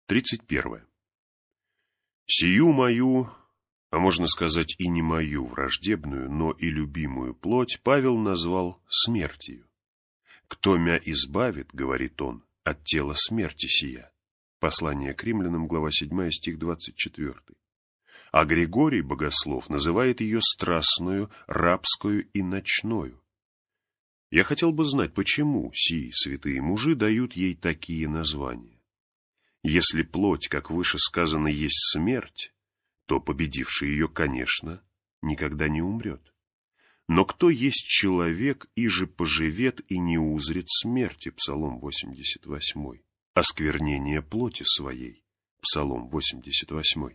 31. Сию мою, а можно сказать и не мою враждебную, но и любимую плоть Павел назвал смертью. «Кто мя избавит, — говорит он, — от тела смерти сия». Послание к римлянам, глава 7, стих 24. А Григорий Богослов называет ее страстную, рабскую и ночною. Я хотел бы знать, почему сии святые мужи дают ей такие названия. Если плоть, как выше сказано, есть смерть, то победивший ее, конечно, никогда не умрет. Но кто есть человек, иже поживет и не узрит смерти, Псалом 88, осквернение плоти своей, Псалом 88.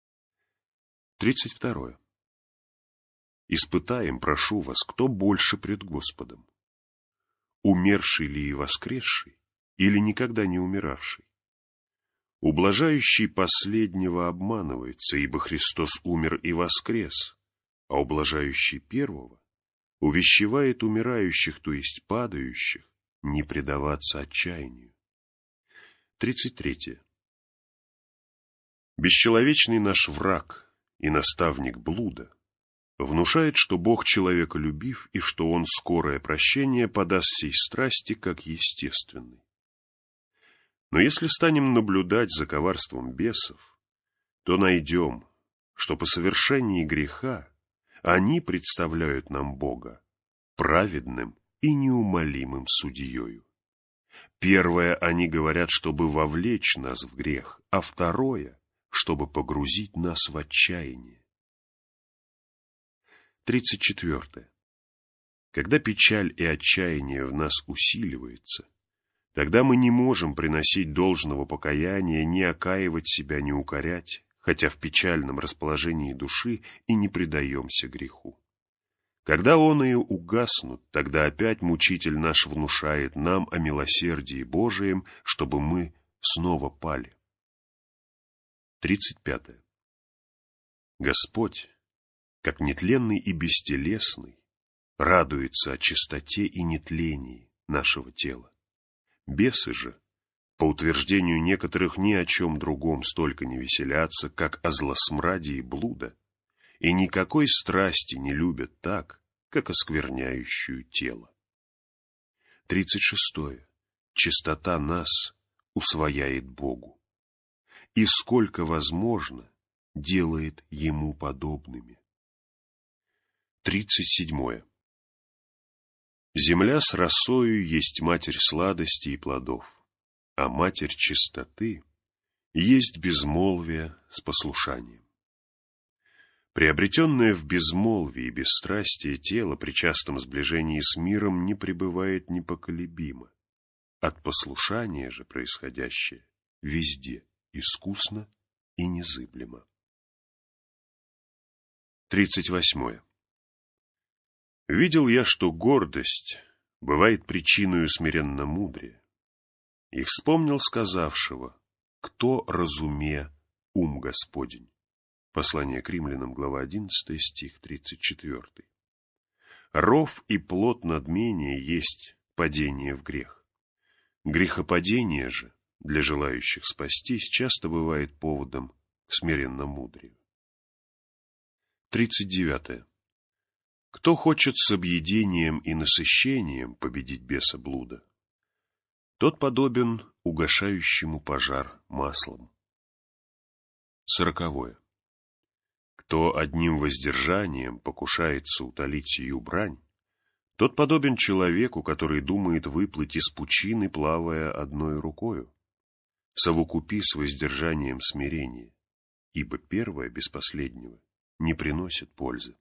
32. Испытаем, прошу вас, кто больше пред Господом, умерший ли и воскресший, или никогда не умиравший? Ублажающий последнего обманывается, ибо Христос умер и воскрес, а ублажающий первого увещевает умирающих, то есть падающих, не предаваться отчаянию. 33. Бесчеловечный наш враг и наставник блуда внушает, что Бог человеколюбив и что Он скорое прощение подаст сей страсти как естественной. Но если станем наблюдать за коварством бесов, то найдем, что по совершении греха они представляют нам Бога праведным и неумолимым судьею. Первое, они говорят, чтобы вовлечь нас в грех, а второе, чтобы погрузить нас в отчаяние. 34. Когда печаль и отчаяние в нас усиливается, тогда мы не можем приносить должного покаяния, не окаивать себя, не укорять, хотя в печальном расположении души и не предаемся греху. Когда оные угаснут, тогда опять мучитель наш внушает нам о милосердии Божием, чтобы мы снова пали. 35. Господь, как нетленный и бестелесный, радуется о чистоте и нетлении нашего тела. Бесы же, по утверждению некоторых, ни о чем другом столько не веселятся, как о злосмраде и блуда, и никакой страсти не любят так, как оскверняющую тело. 36. Чистота нас усвояет Богу, и сколько возможно делает Ему подобными. 37. Земля с росою есть матерь сладости и плодов, а матерь чистоты есть безмолвие с послушанием. Приобретенное в безмолвии и бесстрастие тело при частом сближении с миром не пребывает непоколебимо. От послушания же происходящее везде искусно и незыблемо. 38. Видел я, что гордость бывает причиною смиренномудрия, и вспомнил сказавшего: «Кто разуме ум Господень?» Послание к римлянам, глава 11, стих 34. Ров и плод надмения есть падение в грех. Грехопадение же для желающих спастись часто бывает поводом к смиренномудрию. 39. Кто хочет с объедением и насыщением победить беса блуда, тот подобен угашающему пожар маслом. 40. Кто одним воздержанием покушается утолить сию брань, тот подобен человеку, который думает выплыть из пучины, плавая одной рукою. Совокупи с воздержанием смирение, ибо первое без последнего не приносит пользы.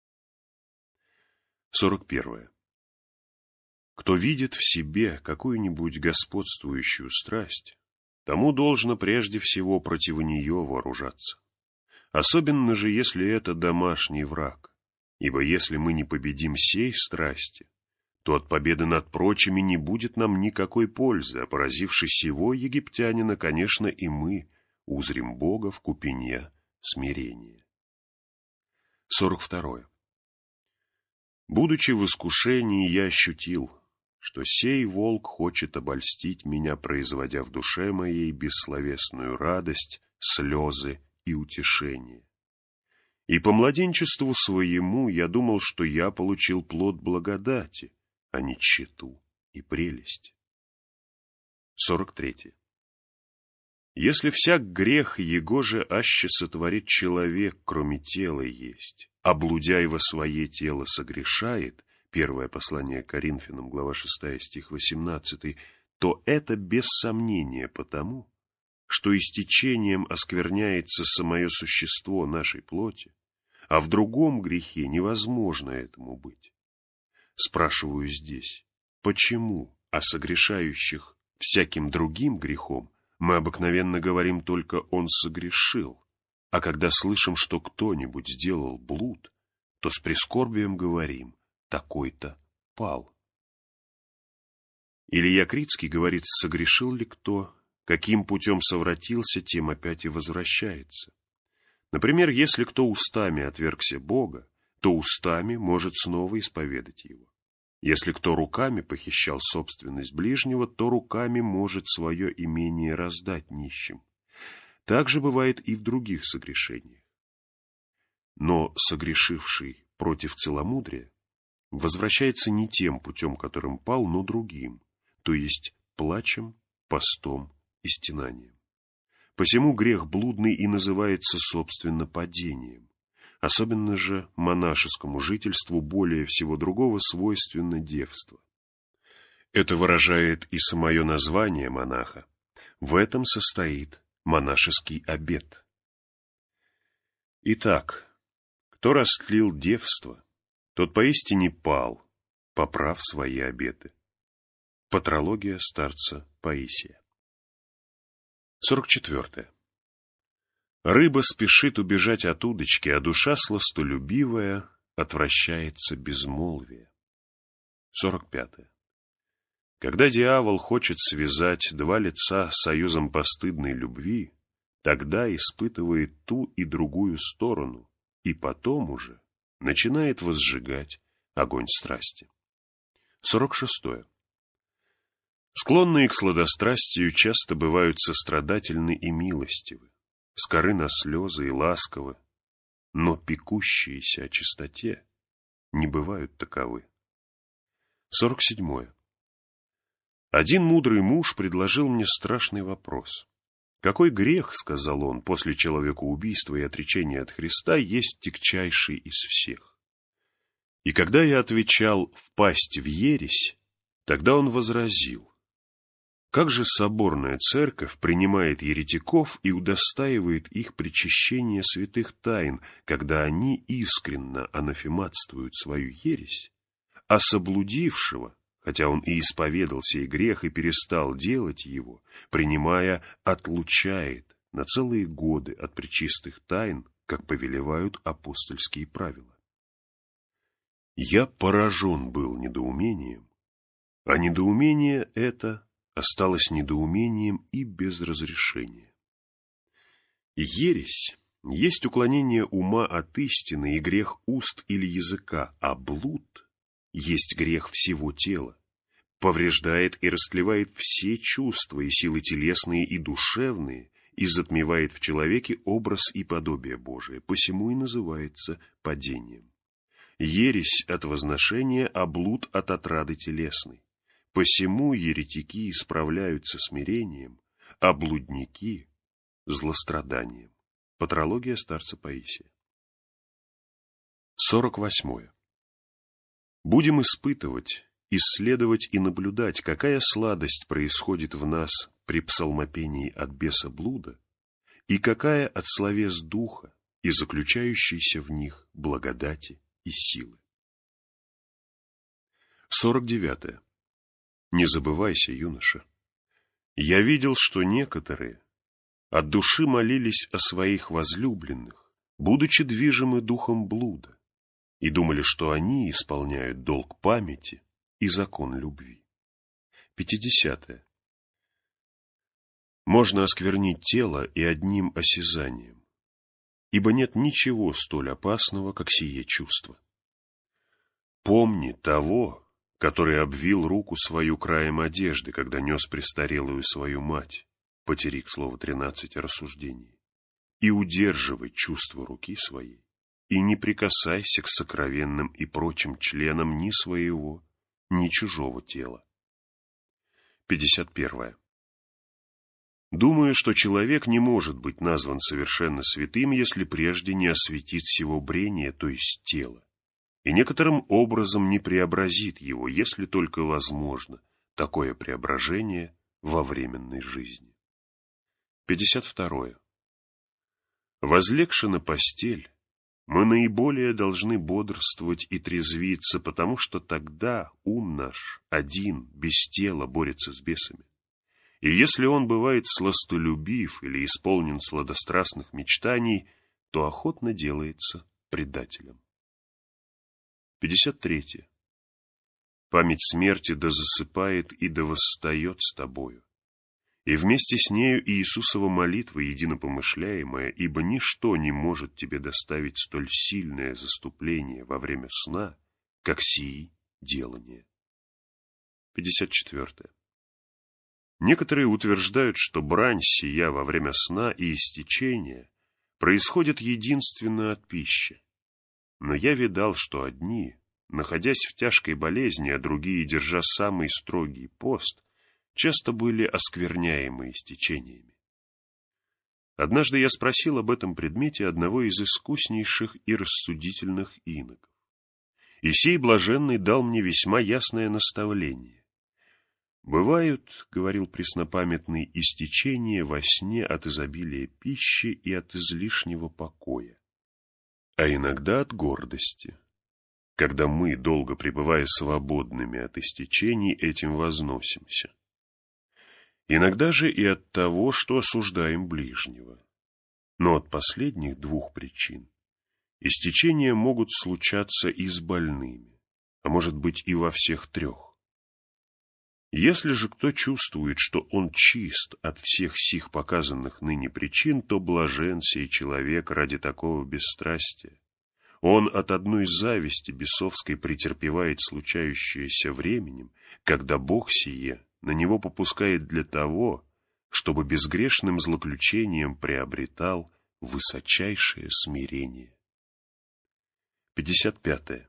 41. Кто видит в себе какую-нибудь господствующую страсть, тому должно прежде всего против нее вооружаться. Особенно же, если это домашний враг, ибо если мы не победим сей страсти, то от победы над прочими не будет нам никакой пользы, а поразивши сего египтянина, конечно, и мы узрим Бога в купине смирения. 42. Будучи в искушении, я ощутил, что сей волк хочет обольстить меня, производя в душе моей бессловесную радость, слезы и утешение. И по младенчеству своему я думал, что я получил плод благодати, а не тщету и прелесть. 43. Если всяк грех его же аще сотворит человек, кроме тела есть, а блудяй во свое тело согрешает, первое послание к Коринфянам, глава 6, стих 18, то это без сомнения потому, что истечением оскверняется самое существо нашей плоти, а в другом грехе невозможно этому быть. Спрашиваю здесь, почему о согрешающих всяким другим грехом мы обыкновенно говорим только «он согрешил», а когда слышим, что кто-нибудь сделал блуд, то с прискорбием говорим «такой-то пал». Илья Критский говорит, согрешил ли кто, каким путем совратился, тем опять и возвращается. Например, если кто устами отвергся Бога, то устами может снова исповедать Его. Если кто руками похищал собственность ближнего, то руками может свое имение раздать нищим. Так же бывает и в других согрешениях. Но согрешивший против целомудрия возвращается не тем путем, которым пал, но другим, то есть плачем, постом и стенанием. Посему грех блудный и называется, собственно, падением. Особенно же монашескому жительству более всего другого свойственно девство. Это выражает и самое название монаха. В этом состоит монашеский обет. Итак, кто растлил девство, тот поистине пал, поправ свои обеты. Патрология старца Паисия. 44. Рыба спешит убежать от удочки, а душа сластолюбивая отвращается безмолвия. 45. Когда дьявол хочет связать два лица союзом постыдной любви, тогда испытывает ту и другую сторону, и потом уже начинает возжигать огонь страсти. 46. Склонные к сладострастию часто бывают сострадательны и милостивы, скоры на слезы и ласковы, но пекущиеся о чистоте не бывают таковы. 47. Один мудрый муж предложил мне страшный вопрос. «Какой грех, — сказал он, — после человекоубийства и отречения от Христа есть тягчайший из всех?» И когда я отвечал «впасть в ересь», тогда он возразил: «Как же соборная церковь принимает еретиков и удостаивает их причащения святых тайн, когда они искренно анафематствуют свою ересь, а соблудившего, хотя он и исповедал сей грех и перестал делать его, принимая, отлучает на целые годы от пречистых тайн, как повелевают апостольские правила?» Я поражен был недоумением, а недоумение это осталось недоумением и без разрешения. Ересь есть уклонение ума от истины и грех уст или языка, а блуд есть грех всего тела, повреждает и растлевает все чувства и силы телесные и душевные и затмевает в человеке образ и подобие Божие, посему и называется падением. Ересь от возношения, а блуд от отрады телесной. Посему еретики исправляются смирением, а блудники – злостраданием. Патрология старца Паисия. 48. Будем испытывать, исследовать и наблюдать, какая сладость происходит в нас при псалмопении от беса блуда и какая от словес духа и заключающейся в них благодати и силы. 49. Не забывайся, юноша. Я видел, что некоторые от души молились о своих возлюбленных, будучи движимы духом блуда, и думали, что они исполняют долг памяти и закон любви. 50. Можно осквернить тело и одним осязанием, ибо нет ничего столь опасного, как сие чувство. Помни того, который обвил руку свою краем одежды, когда нес престарелую свою мать, потерик слово 13 рассуждений, и удерживай чувство руки своей, и не прикасайся к сокровенным и прочим членам ни своего, ни чужого тела. 51. Думаю, что человек не может быть назван совершенно святым, если прежде не осветит сего брения, то есть тело, и некоторым образом не преобразит его, если только возможно такое преображение во временной жизни. 52. Возлегши на постель, мы наиболее должны бодрствовать и трезвиться, потому что тогда ум наш один, без тела, борется с бесами. И если он бывает сластолюбив или исполнен сладострастных мечтаний, то охотно делается предателем. 53. Память смерти да засыпает и да восстает с тобою. И вместе с нею Иисусова молитва единопомышляемая, ибо ничто не может тебе доставить столь сильное заступление во время сна, как сии делания. 54. Некоторые утверждают, что брань сия во время сна и истечения происходит единственно от пищи. Но я видал, что одни, находясь в тяжкой болезни, а другие, держа самый строгий пост, часто были оскверняемы истечениями. Однажды я спросил об этом предмете одного из искуснейших и рассудительных иноков. И сей блаженный дал мне весьма ясное наставление. «Бывают, — говорил преснопамятный, — истечения во сне от изобилия пищи и от излишнего покоя, а иногда от гордости, когда мы, долго пребывая свободными от истечений, этим возносимся. Иногда же и от того, что осуждаем ближнего. Но от последних двух причин истечения могут случаться и с больными, а может быть и во всех трех. Если же кто чувствует, что он чист от всех сих показанных ныне причин, то блажен сей человек ради такого бесстрастия. Он от одной зависти бесовской претерпевает случающееся временем, когда Бог сие на него попускает для того, чтобы безгрешным злоключением приобретал высочайшее смирение. 55.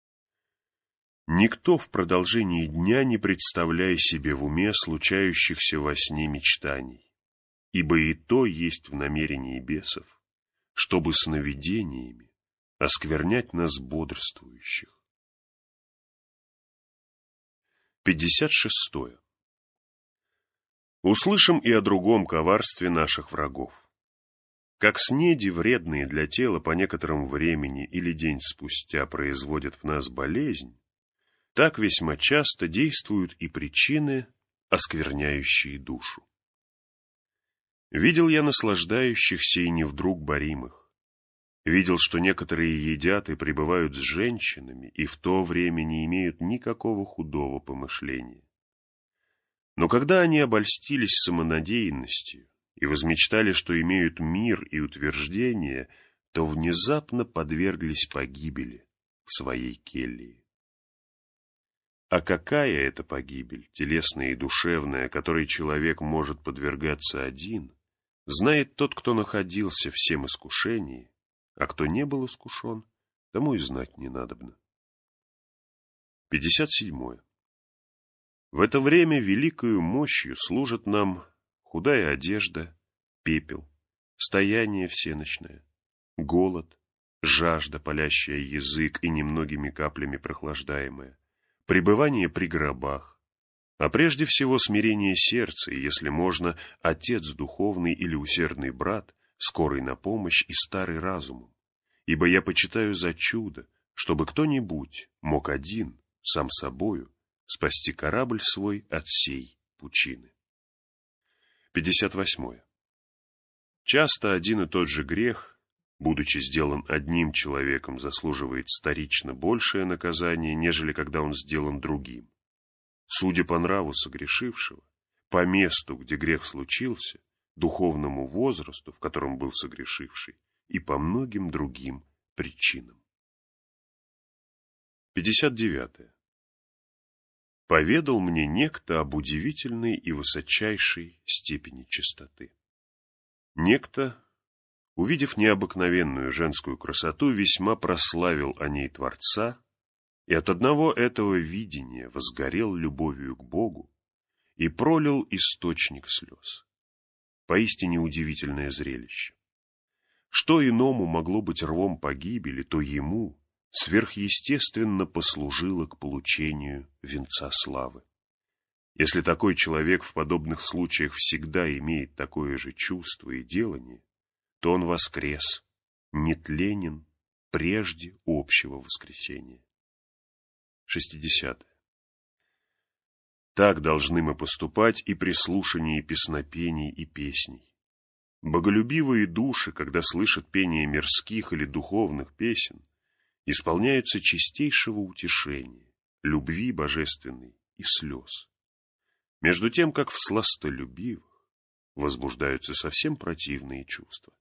Никто в продолжении дня не представляя себе в уме случающихся во сне мечтаний, ибо и то есть в намерении бесов, чтобы сновидениями осквернять нас бодрствующих. 56. Услышим и о другом коварстве наших врагов. Как снеди, вредные для тела, по некоторому времени или день спустя производят в нас болезнь, так весьма часто действуют и причины, оскверняющие душу. Видел я наслаждающихся и не вдруг боримых. Видел, что некоторые едят и пребывают с женщинами, и в то время не имеют никакого худого помышления. Но когда они обольстились самонадеянностью и возмечтали, что имеют мир и утверждение, то внезапно подверглись погибели в своей келье. А какая это погибель, телесная и душевная, которой человек может подвергаться один, знает тот, кто находился в всем искушении, а кто не был искушен, тому и знать не надобно. 57. В это время великою мощью служат нам худая одежда, пепел, стояние всеночное, голод, жажда, палящая язык и немногими каплями прохлаждаемая, пребывание при гробах, а прежде всего смирение сердца, и, если можно, отец духовный или усердный брат, скорый на помощь и старый разумом, ибо я почитаю за чудо, чтобы кто-нибудь мог один, сам собою, спасти корабль свой от сей пучины. 58. Часто один и тот же грех, будучи сделан одним человеком, заслуживает вторично большее наказание, нежели когда он сделан другим. Судя по нраву согрешившего, по месту, где грех случился, духовному возрасту, в котором был согрешивший, и по многим другим причинам. 59. поведал мне некто об удивительной и высочайшей степени чистоты. Некто, увидев необыкновенную женскую красоту, весьма прославил о ней Творца, и от одного этого видения возгорел любовью к Богу и пролил источник слез. Поистине удивительное зрелище. Что иному могло быть рвом погибели, то ему сверхъестественно послужило к получению венца славы. Если такой человек в подобных случаях всегда имеет такое же чувство и делание, то он воскрес, нетленен прежде общего воскресения. 60. Так должны мы поступать и при слушании песнопений и песней. Боголюбивые души, когда слышат пение мирских или духовных песен, исполняются чистейшего утешения, любви божественной и слез. Между тем, как в сластолюбивых возбуждаются совсем противные чувства.